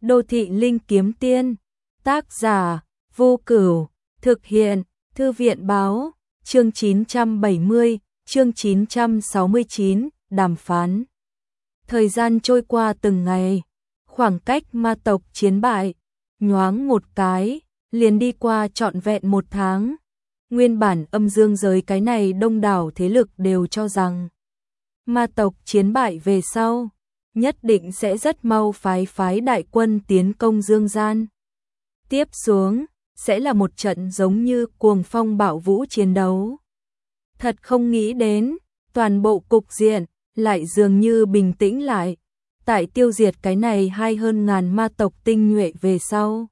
Đô thị linh kiếm tiên. Tác giả Vô Cửu. Thực hiện Thư viện báo. Chương 970, chương 969, đàm phán. Thời gian trôi qua từng ngày, khoảng cách ma tộc chiến bại, nhoáng một cái, liền đi qua trọn vẹn 1 tháng. Nguyên bản âm dương giới cái này đông đảo thế lực đều cho rằng ma tộc chiến bại về sau, nhất định sẽ rất mau phái đại quân tiến công dương gian. Tiếp xuống, sẽ là một trận giống như cuồng phong bạo vũ chiến đấu. Thật không nghĩ đến, toàn bộ cục diện lại dường như bình tĩnh lại, tại tiêu diệt cái này hơn ngàn ma tộc tinh nhuệ về sau.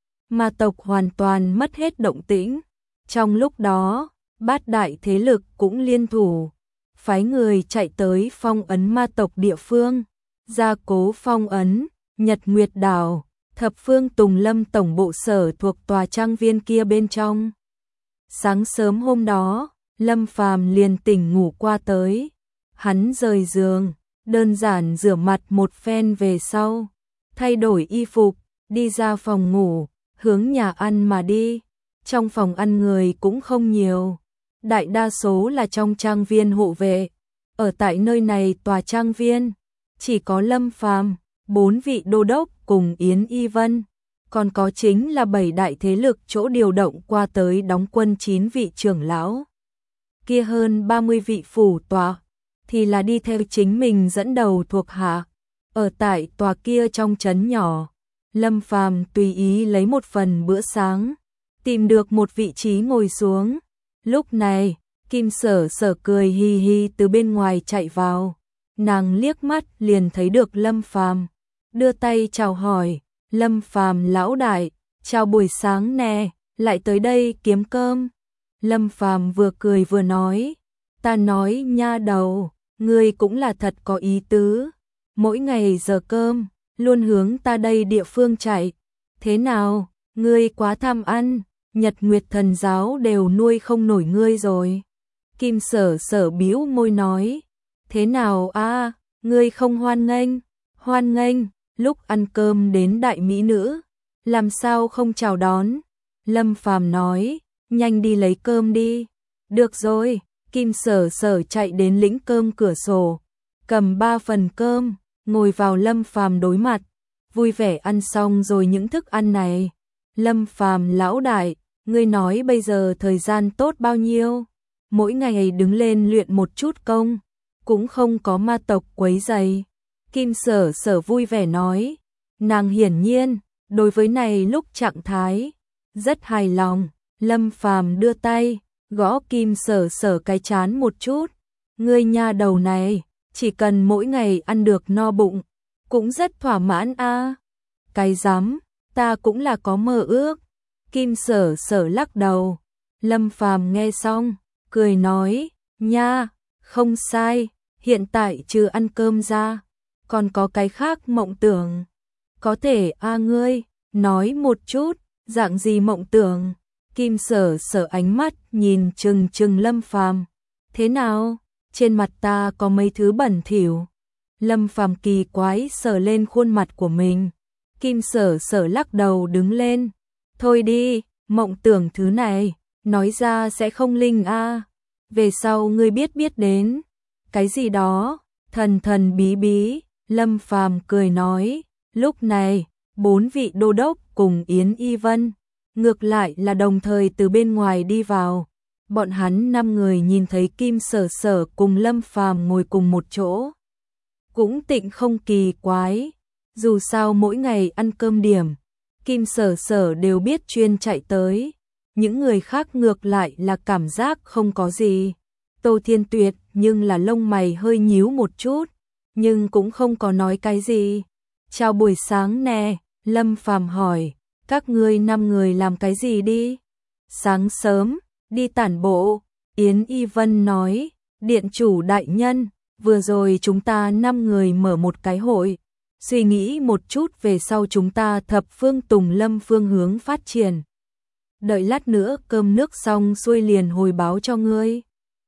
Ma tộc hoàn toàn mất hết động tĩnh. Trong lúc đó, bát đại thế lực cũng liên thủ, phái người chạy tới phong ấn ma tộc địa phương, gia cố phong ấn, Nhật Nguyệt Đảo, Thập Phương Tùng Lâm tổng bộ sở thuộc tòa trang viên kia bên trong. Sáng sớm hôm đó, Lâm Phàm liền tỉnh ngủ qua tới. Hắn rời giường, đơn giản rửa mặt một phen về sau, thay đổi y phục, đi ra phòng ngủ, hướng nhà ăn mà đi. Trong phòng ăn người cũng không nhiều, đại đa số là trong trang viên hộ vệ. Ở tại nơi này tòa trang viên, chỉ có Lâm Phàm, 4 vị đô đốc cùng Yến Y Vân, còn có chính là 7 đại thế lực chỗ điều động qua tới đóng quân 9 vị trưởng lão. Kia hơn 30 vị phủ tọa, thì là đi theo chính mình dẫn đầu thuộc hạ. Ở tại tòa kia trong trấn nhỏ, Lâm Phàm tùy ý lấy một phần bữa sáng, tìm được một vị trí ngồi xuống. Lúc này, Kim Sở Sở cười hi hi từ bên ngoài chạy vào. Nàng liếc mắt liền thấy được Lâm Phàm, đưa tay chào hỏi. Lâm Phàm lão đại, chào buổi sáng nè, lại tới đây kiếm cơm. Lâm Phàm vừa cười vừa nói, ta nói nha đầu, ngươi cũng là thật có ý tứ. Mỗi ngày giờ cơm, luôn hướng ta đây địa phương chạy. Thế nào, ngươi quá tham ăn, Nhật Nguyệt thần giáo đều nuôi không nổi ngươi rồi. Kim Sở Sở bĩu môi nói, thế nào a, ngươi không hoan nghênh? Hoan nghênh, lúc ăn cơm đến đại mỹ nữ, làm sao không chào đón? Lâm Phàm nói, nhanh đi lấy cơm đi. Được rồi, Kim Sở Sở chạy đến lĩnh cơm cửa sổ, cầm 3 phần cơm, ngồi vào Lâm Phàm đối mặt, vui vẻ ăn xong rồi những thức ăn này. Lâm Phàm lão đại, ngươi nói bây giờ thời gian tốt bao nhiêu? Mỗi ngày đứng lên luyện một chút công, cũng không có ma tộc quấy rầy. Kim Sở Sở vui vẻ nói, nàng hiển nhiên đối với này lúc trạng thái rất hài lòng. Lâm Phàm đưa tay gõ Kim Sở Sở cái trán một chút, ngươi nha đầu này, chỉ cần mỗi ngày ăn được no bụng, cũng rất thỏa mãn a. Cái dám, ta cũng là có mơ ước. Kim Sở Sở lắc đầu. Lâm Phàm nghe xong, cười nói, nha, không sai, hiện tại trừ ăn cơm ra, còn có cái khác mộng tưởng. Có thể a, ngươi nói một chút, dạng gì mộng tưởng? Kim Sở Sở ánh mắt nhìn chừng Lâm Phàm. Thế nào, trên mặt ta có mấy thứ bẩn thỉu? Lâm Phàm kỳ quái sờ lên khuôn mặt của mình. Kim Sở Sở lắc đầu đứng lên. Thôi đi, mộng tưởng thứ này, nói ra sẽ không linh a. Về sau ngươi biết đến. Cái gì đó, thần thần bí bí. Lâm Phàm cười nói. Lúc này, 4 vị đô đốc cùng Yến Y Vân, ngược lại là đồng thời từ bên ngoài đi vào. Bọn hắn 5 người nhìn thấy Kim Sở Sở cùng Lâm Phàm ngồi cùng một chỗ, cũng tịnh không kỳ quái. Dù sao mỗi ngày ăn cơm điểm, Kim Sở Sở đều biết chuyên chạy tới. Những người khác ngược lại là cảm giác không có gì. Tô Thiên Tuyệt nhưng là lông mày hơi nhíu một chút, nhưng cũng không có nói cái gì. Chào buổi sáng nè, Lâm Phàm hỏi, các ngươi 5 người làm cái gì đi? Sáng sớm, đi tản bộ. Yến Y Vân nói, điện chủ đại nhân, vừa rồi chúng ta 5 người mở một cái hội, suy nghĩ một chút về sau chúng ta Thập Phương Tùng Lâm phương hướng phát triển. Đợi lát nữa cơm nước xong xuôi liền hồi báo cho ngươi.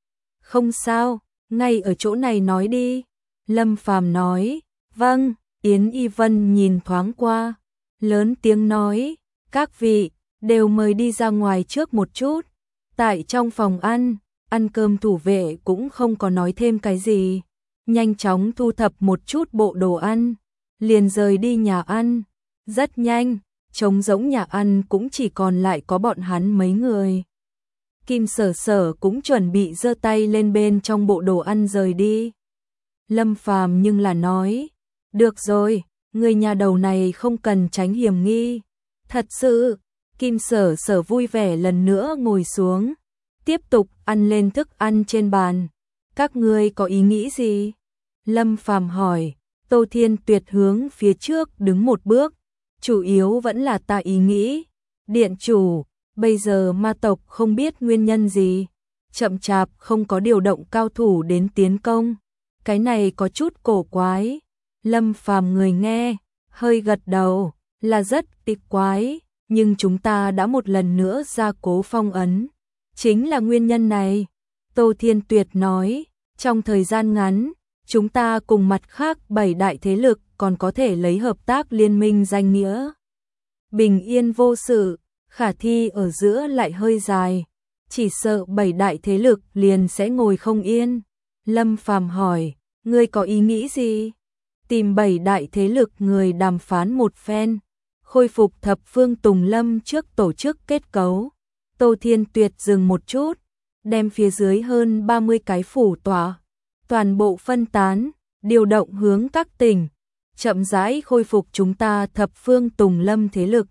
Không sao, ngay ở chỗ này nói đi. Lâm Phàm nói, vâng. Yến Y Vân nhìn thoáng qua, lớn tiếng nói, các vị, đều mời đi ra ngoài trước một chút. Tại trong phòng ăn cơm thủ vệ cũng không có nói thêm cái gì. Nhanh chóng thu thập một chút bộ đồ ăn, liền rời đi nhà ăn. Rất nhanh, trống rỗng nhà ăn cũng chỉ còn lại có bọn hắn mấy người. Kim Sở Sở cũng chuẩn bị giơ tay lên bên trong bộ đồ ăn rời đi. Lâm Phàm nhưng là nói, được rồi, người nhà đầu này không cần tránh hiểm nghi. Thật sự, Kim Sở Sở vui vẻ lần nữa ngồi xuống, tiếp tục ăn lên thức ăn trên bàn. Các ngươi có ý nghĩ gì? Lâm Phàm hỏi. Tô Thiên Tuyệt hướng phía trước đứng một bước, chủ yếu vẫn là ta ý nghĩ. Điện chủ, bây giờ ma tộc không biết nguyên nhân gì, chậm chạp không có điều động cao thủ đến tiến công. Cái này có chút cổ quái. Lâm Phàm người nghe, hơi gật đầu, là rất tịch quái, nhưng chúng ta đã một lần nữa gia cố phong ấn. Chính là nguyên nhân này. Tô Thiên Tuyệt nói, trong thời gian ngắn, chúng ta cùng mặt khác 7 đại thế lực còn có thể lấy hợp tác liên minh danh nghĩa. Bình yên vô sự, khả thi ở giữa lại hơi dài, chỉ sợ 7 đại thế lực liền sẽ ngồi không yên. Lâm Phàm hỏi, ngươi có ý nghĩ gì? Tìm 7 đại thế lực người đàm phán một phen, khôi phục thập phương Tùng Lâm trước tổ chức kết cấu. Tô Thiên Tuyệt dừng một chút, đem phía dưới hơn 30 cái phủ tòa toàn bộ phân tán, điều động hướng các tỉnh, chậm rãi khôi phục chúng ta thập phương Tùng Lâm thế lực.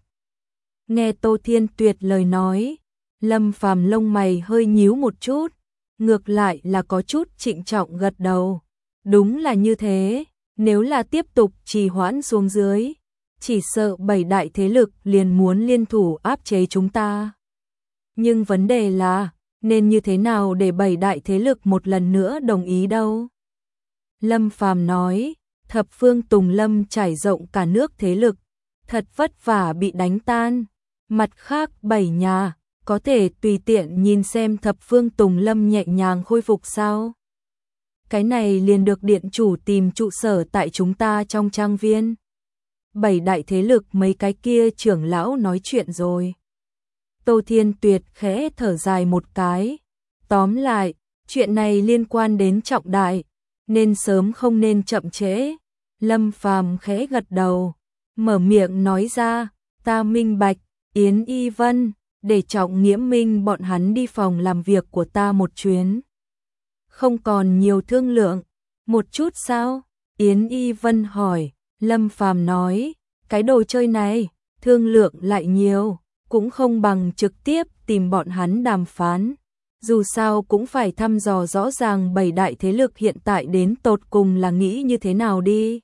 Nghe Tô Thiên Tuyệt lời nói, Lâm Phàm lông mày hơi nhíu một chút, ngược lại là có chút trịnh trọng gật đầu. Đúng là như thế, nếu là tiếp tục trì hoãn xuống dưới, chỉ sợ 7 đại thế lực liền muốn liên thủ áp chế chúng ta. Nhưng vấn đề là, nên như thế nào để 7 đại thế lực một lần nữa đồng ý đâu? Lâm Phàm nói, thập phương Tùng Lâm trải rộng cả nước thế lực, thật vất vả bị đánh tan. Mặt khác 7 nhà, có thể tùy tiện nhìn xem thập phương Tùng Lâm nhẹ nhàng khôi phục sao? Cái này liền được điện chủ tìm trụ sở tại chúng ta trong trang viên. 7 đại thế lực mấy cái kia trưởng lão nói chuyện rồi. Tô Thiên Tuyệt khẽ thở dài một cái. Tóm lại, chuyện này liên quan đến trọng đại, nên sớm không nên chậm trễ. Lâm Phàm khẽ gật đầu, mở miệng nói ra, ta minh bạch. Yến Y Vân, để Trọng Nghiễm Minh bọn hắn đi phòng làm việc của ta một chuyến. Không còn nhiều thương lượng, một chút sao? Yến Y Vân hỏi. Lâm Phàm nói, cái đồ chơi này, thương lượng lại nhiều, cũng không bằng trực tiếp tìm bọn hắn đàm phán. Dù sao cũng phải thăm dò rõ ràng 7 đại thế lực hiện tại đến tột cùng là nghĩ như thế nào đi.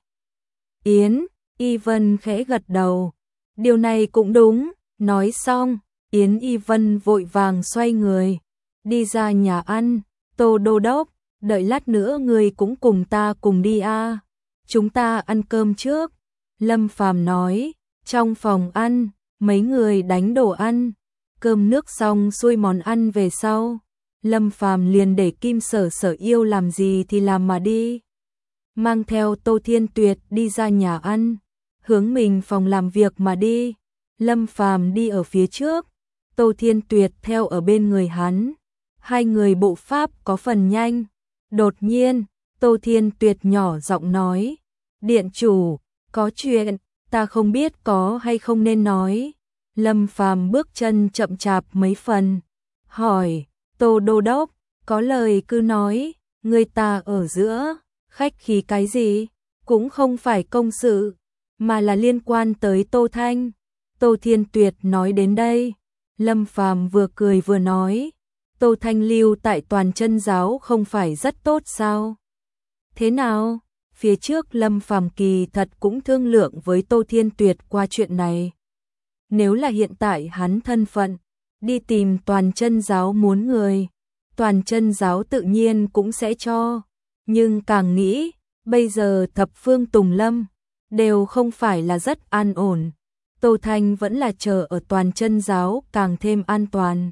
Yến Y Vân khẽ gật đầu. Điều này cũng đúng. Nói xong, Yến Y Vân vội vàng xoay người, đi ra nhà ăn. Tô Đô Đốc, đợi lát nữa người cũng cùng ta cùng đi a. Chúng ta ăn cơm trước. Lâm Phàm nói, trong phòng ăn, mấy người đánh đồ ăn, cơm nước xong xuôi món ăn về sau. Lâm Phàm liền để Kim Sở Sở yêu làm gì thì làm mà đi. Mang theo Tô Thiên Tuyệt đi ra nhà ăn, hướng mình phòng làm việc mà đi. Lâm Phàm đi ở phía trước, Tô Thiên Tuyệt theo ở bên người hắn. Hai người bộ pháp có phần nhanh. Đột nhiên, Tô Thiên Tuyệt nhỏ giọng nói, điện chủ, có chuyện, ta không biết có hay không nên nói. Lâm Phàm bước chân chậm chạp mấy phần, hỏi, Tô Đô Đốc, có lời cứ nói, người ta ở giữa, khách khí cái gì, cũng không phải công sự, mà là liên quan tới Tô Thanh. Tô Thiên Tuyệt nói đến đây, Lâm Phàm vừa cười vừa nói, Tô Thanh lưu tại Toàn Chân giáo không phải rất tốt sao? Thế nào? Phía trước Lâm Phàm kỳ thật cũng thương lượng với Tô Thiên Tuyệt qua chuyện này. Nếu là hiện tại hắn thân phận, đi tìm Toàn Chân giáo muốn người, Toàn Chân giáo tự nhiên cũng sẽ cho. Nhưng càng nghĩ, bây giờ thập phương Tùng Lâm đều không phải là rất an ổn. Tô Thanh vẫn là chờ ở Toàn Chân giáo càng thêm an toàn.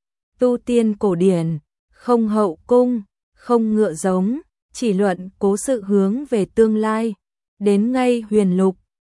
Tu tiên cổ điển, không hậu cung, không ngựa giống, chỉ luận cố sự hướng về tương lai. Đến ngay huyền lục,